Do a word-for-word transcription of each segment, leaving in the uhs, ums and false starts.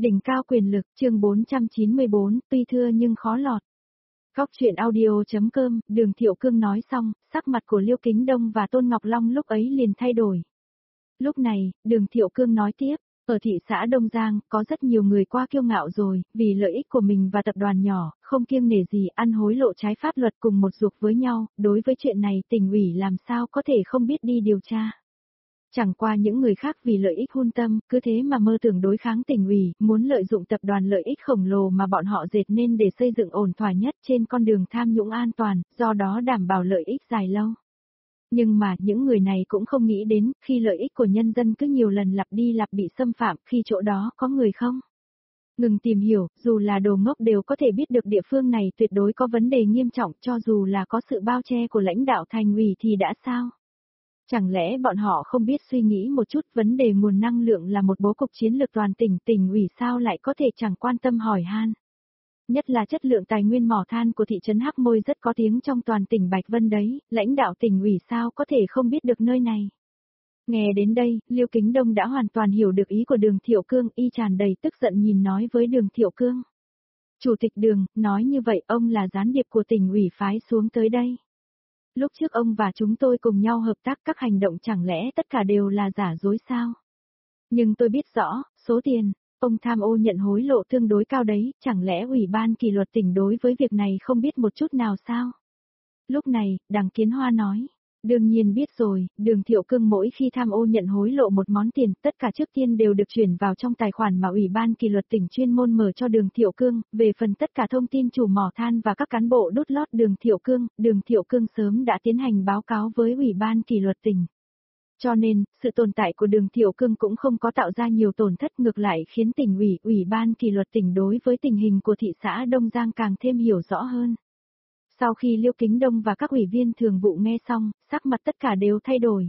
Đỉnh cao quyền lực, chương bốn trăm chín mươi bốn, tuy thưa nhưng khó lọt. Góc truyện audio.com, Đường Thiệu Cương nói xong, sắc mặt của Liêu Kính Đông và Tôn Ngọc Long lúc ấy liền thay đổi. Lúc này, Đường Thiệu Cương nói tiếp, ở thị xã Đông Giang, có rất nhiều người qua kiêu ngạo rồi, vì lợi ích của mình và tập đoàn nhỏ, không kiêng nể gì ăn hối lộ trái pháp luật cùng một ruột với nhau, đối với chuyện này tỉnh ủy làm sao có thể không biết đi điều tra. Chẳng qua những người khác vì lợi ích hun tâm, cứ thế mà mơ tưởng đối kháng tỉnh ủy, muốn lợi dụng tập đoàn lợi ích khổng lồ mà bọn họ dệt nên để xây dựng ổn thỏa nhất trên con đường tham nhũng an toàn, do đó đảm bảo lợi ích dài lâu. Nhưng mà những người này cũng không nghĩ đến, khi lợi ích của nhân dân cứ nhiều lần lặp đi lặp bị xâm phạm, khi chỗ đó có người không ngừng tìm hiểu, dù là đồ ngốc đều có thể biết được địa phương này tuyệt đối có vấn đề nghiêm trọng, cho dù là có sự bao che của lãnh đạo thành ủy thì đã sao? Chẳng lẽ bọn họ không biết suy nghĩ một chút, vấn đề nguồn năng lượng là một bố cục chiến lược toàn tỉnh, tỉnh ủy sao lại có thể chẳng quan tâm hỏi han. Nhất là chất lượng tài nguyên mỏ than của thị trấn Hắc Môi rất có tiếng trong toàn tỉnh Bạch Vân đấy, lãnh đạo tỉnh ủy sao có thể không biết được nơi này. Nghe đến đây, Liêu Kính Đông đã hoàn toàn hiểu được ý của Đường Thiệu Cương, y tràn đầy tức giận nhìn nói với Đường Thiệu Cương. Chủ tịch Đường, nói như vậy ông là gián điệp của tỉnh ủy phái xuống tới đây. Lúc trước ông và chúng tôi cùng nhau hợp tác các hành động chẳng lẽ tất cả đều là giả dối sao? Nhưng tôi biết rõ, số tiền, ông tham ô nhận hối lộ tương đối cao đấy, chẳng lẽ ủy ban kỷ luật tỉnh đối với việc này không biết một chút nào sao? Lúc này, Đằng Kiến Hoa nói, đương nhiên biết rồi, Đường Thiệu Cương mỗi khi tham ô nhận hối lộ một món tiền, tất cả trước tiên đều được chuyển vào trong tài khoản mà ủy ban kỷ luật tỉnh chuyên môn mở cho Đường Thiệu Cương, về phần tất cả thông tin chủ mỏ than và các cán bộ đút lót Đường Thiệu Cương, Đường Thiệu Cương sớm đã tiến hành báo cáo với ủy ban kỷ luật tỉnh. Cho nên, sự tồn tại của Đường Thiệu Cương cũng không có tạo ra nhiều tổn thất, ngược lại khiến tỉnh ủy, ủy ban kỷ luật tỉnh đối với tình hình của thị xã Đông Giang càng thêm hiểu rõ hơn. Sau khi Liêu Kính Đông và các ủy viên thường vụ nghe xong, sắc mặt tất cả đều thay đổi.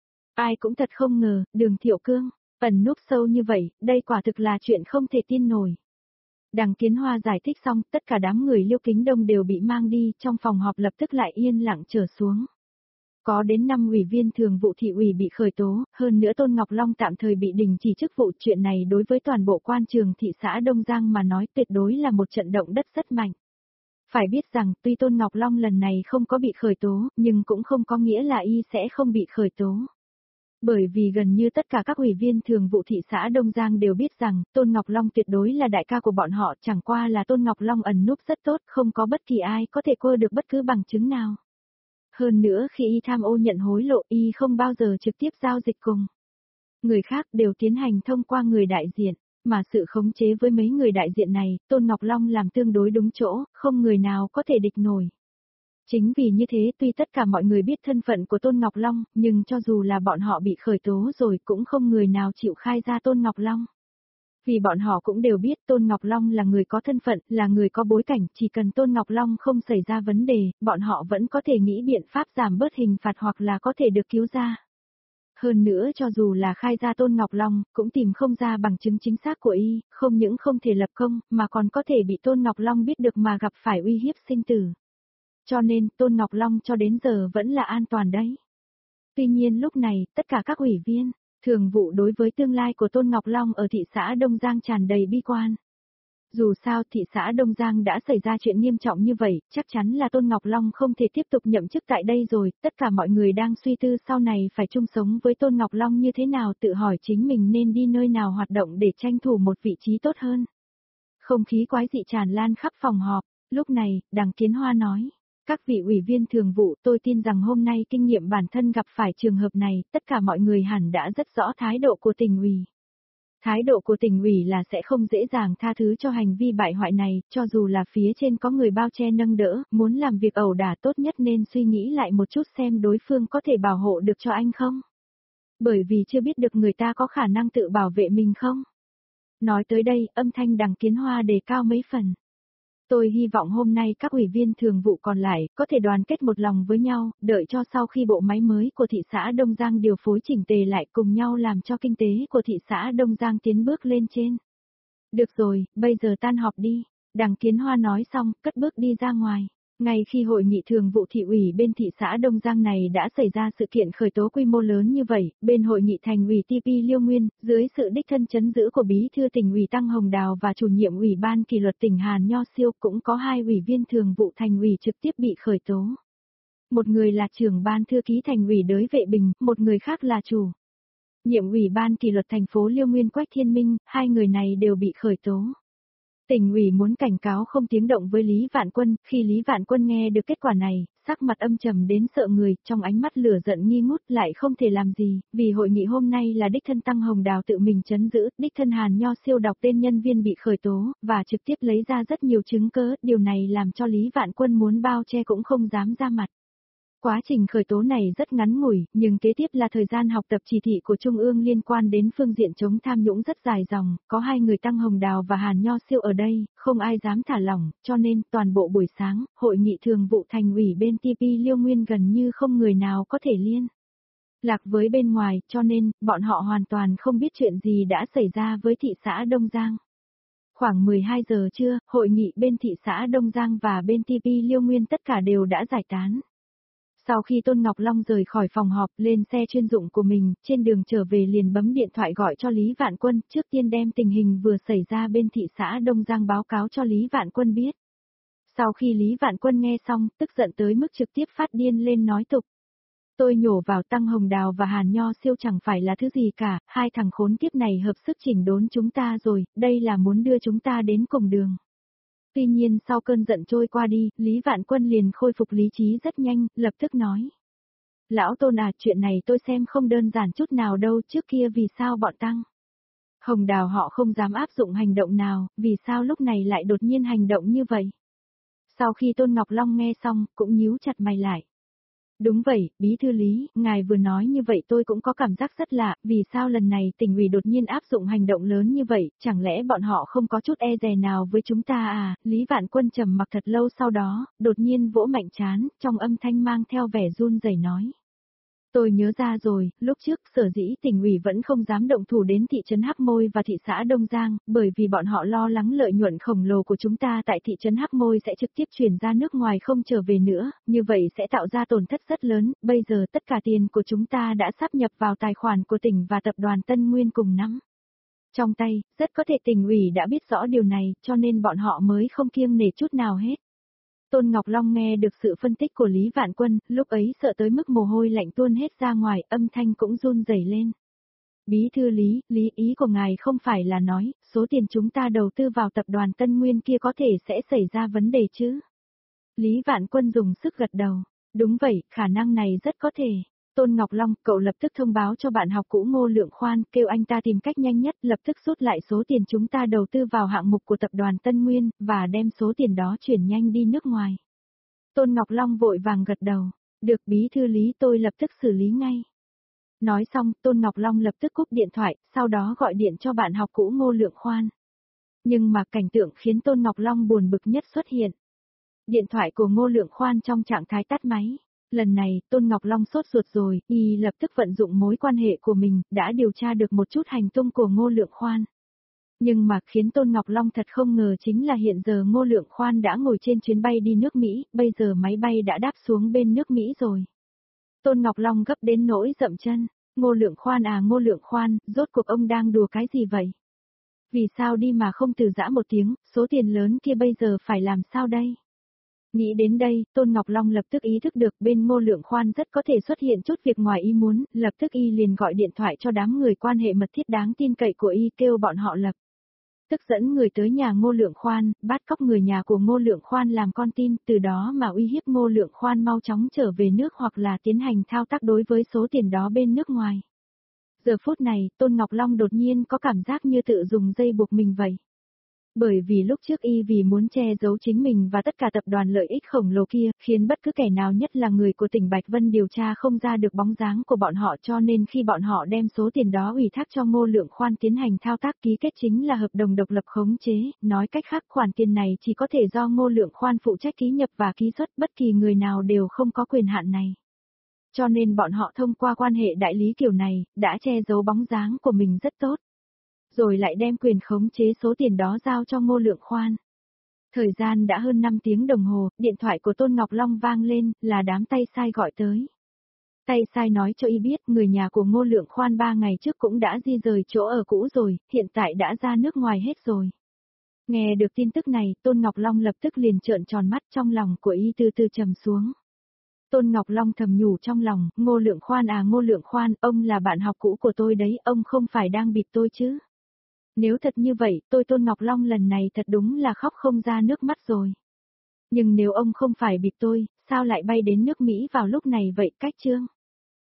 Ai cũng thật không ngờ, Đường Thiệu Cương, ẩn núp sâu như vậy, đây quả thực là chuyện không thể tin nổi. Đằng Kiến Hoa giải thích xong, tất cả đám người Liêu Kính Đông đều bị mang đi, trong phòng họp lập tức lại yên lặng trở xuống. Có đến năm ủy viên thường vụ thị ủy bị khởi tố, hơn nữa Tôn Ngọc Long tạm thời bị đình chỉ chức vụ, chuyện này đối với toàn bộ quan trường thị xã Đông Giang mà nói tuyệt đối là một trận động đất rất mạnh. Phải biết rằng, tuy Tôn Ngọc Long lần này không có bị khởi tố, nhưng cũng không có nghĩa là y sẽ không bị khởi tố. Bởi vì gần như tất cả các ủy viên thường vụ thị xã Đông Giang đều biết rằng, Tôn Ngọc Long tuyệt đối là đại ca của bọn họ, chẳng qua là Tôn Ngọc Long ẩn núp rất tốt, không có bất kỳ ai có thể quơ được bất cứ bằng chứng nào. Hơn nữa khi y tham ô nhận hối lộ, y không bao giờ trực tiếp giao dịch cùng người khác, đều tiến hành thông qua người đại diện. Mà sự khống chế với mấy người đại diện này, Tôn Ngọc Long làm tương đối đúng chỗ, không người nào có thể địch nổi. Chính vì như thế, tuy tất cả mọi người biết thân phận của Tôn Ngọc Long, nhưng cho dù là bọn họ bị khởi tố rồi cũng không người nào chịu khai ra Tôn Ngọc Long. Vì bọn họ cũng đều biết Tôn Ngọc Long là người có thân phận, là người có bối cảnh, chỉ cần Tôn Ngọc Long không xảy ra vấn đề, bọn họ vẫn có thể nghĩ biện pháp giảm bớt hình phạt hoặc là có thể được cứu ra. Hơn nữa cho dù là khai ra Tôn Ngọc Long, cũng tìm không ra bằng chứng chính xác của y, không những không thể lập công, mà còn có thể bị Tôn Ngọc Long biết được mà gặp phải uy hiếp sinh tử. Cho nên, Tôn Ngọc Long cho đến giờ vẫn là an toàn đấy. Tuy nhiên lúc này, tất cả các ủy viên, thường vụ đối với tương lai của Tôn Ngọc Long ở thị xã Đông Giang tràn đầy bi quan. Dù sao thị xã Đông Giang đã xảy ra chuyện nghiêm trọng như vậy, chắc chắn là Tôn Ngọc Long không thể tiếp tục nhậm chức tại đây rồi, tất cả mọi người đang suy tư sau này phải chung sống với Tôn Ngọc Long như thế nào, tự hỏi chính mình nên đi nơi nào hoạt động để tranh thủ một vị trí tốt hơn. Không khí quái dị tràn lan khắp phòng họp, lúc này, Đằng Kiến Hoa nói, các vị ủy viên thường vụ, tôi tin rằng hôm nay kinh nghiệm bản thân gặp phải trường hợp này, tất cả mọi người hẳn đã rất rõ thái độ của tỉnh ủy. Thái độ của tỉnh ủy là sẽ không dễ dàng tha thứ cho hành vi bại hoại này, cho dù là phía trên có người bao che nâng đỡ, muốn làm việc ẩu đả tốt nhất nên suy nghĩ lại một chút xem đối phương có thể bảo hộ được cho anh không. Bởi vì chưa biết được người ta có khả năng tự bảo vệ mình không. Nói tới đây, âm thanh Đằng Kiến Hoa đề cao mấy phần. Tôi hy vọng hôm nay các ủy viên thường vụ còn lại có thể đoàn kết một lòng với nhau, đợi cho sau khi bộ máy mới của thị xã Đông Giang điều phối chỉnh tề lại cùng nhau làm cho kinh tế của thị xã Đông Giang tiến bước lên trên. Được rồi, bây giờ tan họp đi. Đằng Kiến Hoa nói xong, cất bước đi ra ngoài. Ngay khi hội nghị thường vụ thị ủy bên thị xã Đông Giang này đã xảy ra sự kiện khởi tố quy mô lớn như vậy, bên hội nghị thành ủy tê pê Liêu Nguyên, dưới sự đích thân chấn giữ của bí thư tỉnh ủy Tăng Hồng Đào và chủ nhiệm ủy ban kỷ luật tỉnh Hàn Nho Siêu, cũng có hai ủy viên thường vụ thành ủy trực tiếp bị khởi tố. Một người là trưởng ban thư ký thành ủy Đới Vệ Bình, một người khác là chủ nhiệm ủy ban kỷ luật thành phố Liêu Nguyên Quách Thiên Minh, hai người này đều bị khởi tố. Tỉnh ủy muốn cảnh cáo không tiếng động với Lý Vạn Quân, khi Lý Vạn Quân nghe được kết quả này, sắc mặt âm trầm đến sợ người, trong ánh mắt lửa giận nghi ngút lại không thể làm gì, vì hội nghị hôm nay là đích thân Tăng Hồng Đào tự mình trấn giữ, đích thân Hàn Nho Siêu đọc tên nhân viên bị khởi tố, và trực tiếp lấy ra rất nhiều chứng cứ, điều này làm cho Lý Vạn Quân muốn bao che cũng không dám ra mặt. Quá trình khởi tố này rất ngắn ngủi, nhưng kế tiếp là thời gian học tập chỉ thị của Trung ương liên quan đến phương diện chống tham nhũng rất dài dòng, có hai người Tăng Hồng Đào và Hàn Nho Siêu ở đây, không ai dám thả lỏng, cho nên toàn bộ buổi sáng, hội nghị thường vụ thành ủy bên tê pê Liêu Nguyên gần như không người nào có thể liên lạc với bên ngoài, cho nên, bọn họ hoàn toàn không biết chuyện gì đã xảy ra với thị xã Đông Giang. Khoảng mười hai giờ trưa, hội nghị bên thị xã Đông Giang và bên tê pê Liêu Nguyên tất cả đều đã giải tán. Sau khi Tôn Ngọc Long rời khỏi phòng họp lên xe chuyên dụng của mình, trên đường trở về liền bấm điện thoại gọi cho Lý Vạn Quân, trước tiên đem tình hình vừa xảy ra bên thị xã Đông Giang báo cáo cho Lý Vạn Quân biết. Sau khi Lý Vạn Quân nghe xong, tức giận tới mức trực tiếp phát điên lên nói tục. Tôi nhổ vào Tăng Hồng Đào và Hàn Nho Siêu chẳng phải là thứ gì cả, hai thằng khốn kiếp này hợp sức chỉnh đốn chúng ta rồi, đây là muốn đưa chúng ta đến cùng đường. Tuy nhiên sau cơn giận trôi qua đi, Lý Vạn Quân liền khôi phục lý trí rất nhanh, lập tức nói. Lão Tôn à, chuyện này tôi xem không đơn giản chút nào đâu, trước kia vì sao bọn Tăng Hồng Đào họ không dám áp dụng hành động nào, vì sao lúc này lại đột nhiên hành động như vậy? Sau khi Tôn Ngọc Long nghe xong, cũng nhíu chặt mày lại. Đúng vậy, bí thư Lý, ngài vừa nói như vậy tôi cũng có cảm giác rất lạ, vì sao lần này tỉnh ủy đột nhiên áp dụng hành động lớn như vậy, chẳng lẽ bọn họ không có chút e dè nào với chúng ta à? Lý Vạn Quân trầm mặc thật lâu sau đó, đột nhiên vỗ mạnh trán, trong âm thanh mang theo vẻ run rẩy nói. Tôi nhớ ra rồi, lúc trước sở dĩ tỉnh ủy vẫn không dám động thủ đến thị trấn Hắc Môi và thị xã Đông Giang, bởi vì bọn họ lo lắng lợi nhuận khổng lồ của chúng ta tại thị trấn Hắc Môi sẽ trực tiếp chuyển ra nước ngoài không trở về nữa, như vậy sẽ tạo ra tổn thất rất lớn, bây giờ tất cả tiền của chúng ta đã sáp nhập vào tài khoản của tỉnh và tập đoàn Tân Nguyên cùng nắm trong tay, rất có thể tỉnh ủy đã biết rõ điều này, cho nên bọn họ mới không kiêng nể chút nào hết. Tôn Ngọc Long nghe được sự phân tích của Lý Vạn Quân, lúc ấy sợ tới mức mồ hôi lạnh tuôn hết ra ngoài, âm thanh cũng run rẩy lên. Bí thư Lý, lý ý của ngài không phải là nói, số tiền chúng ta đầu tư vào tập đoàn Tân Nguyên kia có thể sẽ xảy ra vấn đề chứ? Lý Vạn Quân dùng sức gật đầu. Đúng vậy, khả năng này rất có thể. Tôn Ngọc Long, cậu lập tức thông báo cho bạn học cũ Ngô Lượng Khoan, kêu anh ta tìm cách nhanh nhất lập tức rút lại số tiền chúng ta đầu tư vào hạng mục của tập đoàn Tân Nguyên, và đem số tiền đó chuyển nhanh đi nước ngoài. Tôn Ngọc Long vội vàng gật đầu. Được bí thư Lý, tôi lập tức xử lý ngay. Nói xong, Tôn Ngọc Long lập tức cúp điện thoại, sau đó gọi điện cho bạn học cũ Ngô Lượng Khoan. Nhưng mà cảnh tượng khiến Tôn Ngọc Long buồn bực nhất xuất hiện. Điện thoại của Ngô Lượng Khoan trong trạng thái tắt máy. Lần này, Tôn Ngọc Long sốt ruột rồi, y lập tức vận dụng mối quan hệ của mình, đã điều tra được một chút hành tung của Ngô Lượng Khoan. Nhưng mà khiến Tôn Ngọc Long thật không ngờ chính là hiện giờ Ngô Lượng Khoan đã ngồi trên chuyến bay đi nước Mỹ, bây giờ máy bay đã đáp xuống bên nước Mỹ rồi. Tôn Ngọc Long gấp đến nỗi dậm chân. Ngô Lượng Khoan à Ngô Lượng Khoan, rốt cuộc ông đang đùa cái gì vậy? Vì sao đi mà không từ giã một tiếng, số tiền lớn kia bây giờ phải làm sao đây? Nghĩ đến đây, Tôn Ngọc Long lập tức ý thức được bên Ngô Lượng Khoan rất có thể xuất hiện chút việc ngoài ý muốn, lập tức y liền gọi điện thoại cho đám người quan hệ mật thiết đáng tin cậy của y, kêu bọn họ lập tức dẫn người tới nhà Ngô Lượng Khoan, bắt cóc người nhà của Ngô Lượng Khoan làm con tin, từ đó mà uy hiếp Ngô Lượng Khoan mau chóng trở về nước hoặc là tiến hành thao tác đối với số tiền đó bên nước ngoài. Giờ phút này, Tôn Ngọc Long đột nhiên có cảm giác như tự dùng dây buộc mình vậy. Bởi vì lúc trước y vì muốn che giấu chính mình và tất cả tập đoàn lợi ích khổng lồ kia, khiến bất cứ kẻ nào nhất là người của tỉnh Bạch Vân điều tra không ra được bóng dáng của bọn họ, cho nên khi bọn họ đem số tiền đó ủy thác cho Ngô Lượng Khoan tiến hành thao tác ký kết chính là hợp đồng độc lập khống chế, nói cách khác khoản tiền này chỉ có thể do Ngô Lượng Khoan phụ trách ký nhập và ký xuất, bất kỳ người nào đều không có quyền hạn này. Cho nên bọn họ thông qua quan hệ đại lý kiểu này, đã che giấu bóng dáng của mình rất tốt. Rồi lại đem quyền khống chế số tiền đó giao cho Ngô Lượng Khoan. Thời gian đã hơn năm tiếng đồng hồ, điện thoại của Tôn Ngọc Long vang lên, là đám tay sai gọi tới. Tay sai nói cho y biết người nhà của Ngô Lượng Khoan ba ngày trước cũng đã di rời chỗ ở cũ rồi, hiện tại đã ra nước ngoài hết rồi. Nghe được tin tức này, Tôn Ngọc Long lập tức liền trợn tròn mắt, trong lòng của y từ từ trầm xuống. Tôn Ngọc Long thầm nhủ trong lòng, Ngô Lượng Khoan à Ngô Lượng Khoan, ông là bạn học cũ của tôi đấy, ông không phải đang bịp tôi chứ. Nếu thật như vậy, tôi Tôn Ngọc Long lần này thật đúng là khóc không ra nước mắt rồi. Nhưng nếu ông không phải bịp tôi, sao lại bay đến nước Mỹ vào lúc này vậy cách chương?